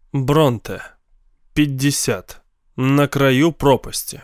Бронте. 50. На краю пропасти.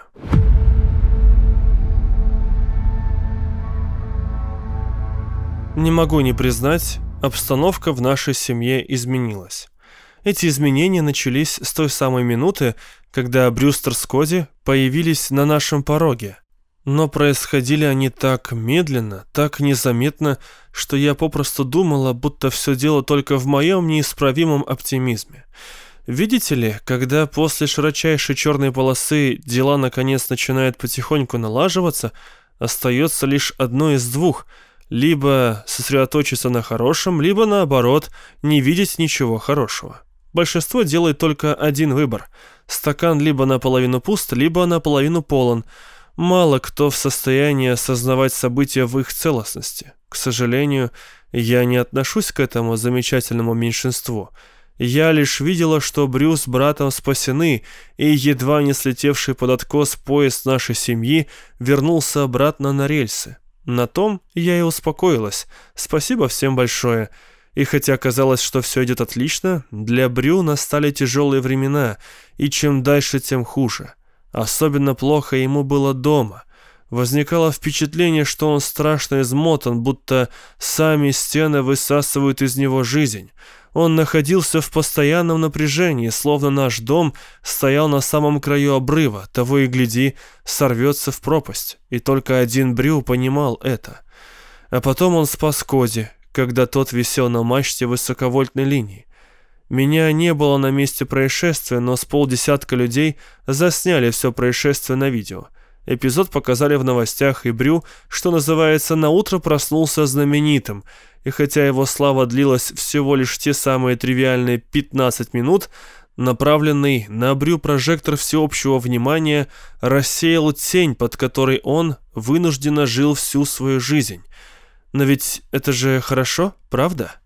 Не могу не признать, обстановка в нашей семье изменилась. Эти изменения начались с той самой минуты, когда Брюстер с Коди появились на нашем пороге. Но происходили они так медленно, так незаметно, что я попросту думала, будто все дело только в моем неисправимом оптимизме. Видите ли, когда после широчайшей черной полосы дела наконец начинают потихоньку налаживаться, остается лишь одно из двух: либо сосредоточиться на хорошем, либо наоборот, не видеть ничего хорошего. Большинство делает только один выбор: стакан либо наполовину пуст, либо наполовину полон. Мало кто в состоянии осознавать события в их целостности. К сожалению, я не отношусь к этому замечательному меньшинству. Я лишь видела, что Брюс с братом спасены, и едва не слетевший под откос поезд нашей семьи вернулся обратно на рельсы. На том я и успокоилась. Спасибо всем большое. И хотя казалось, что все идет отлично, для Брю настали тяжелые времена, и чем дальше, тем хуже. Особенно плохо ему было дома. Возникало впечатление, что он страшно измотан, будто сами стены высасывают из него жизнь. Он находился в постоянном напряжении, словно наш дом стоял на самом краю обрыва, того и гляди, сорвется в пропасть. И только один Брю понимал это. А потом он спас Коди, когда тот висел на мачте высоковольтной линии. Меня не было на месте происшествия, но с полдесятка людей засняли все происшествие на видео. Эпизод показали в новостях, и Брю, что называется, наутро проснулся знаменитым, и хотя его слава длилась всего лишь те самые тривиальные 15 минут, направленный на Брю прожектор всеобщего внимания рассеял тень, под которой он вынужденно жил всю свою жизнь. Но ведь это же хорошо, правда?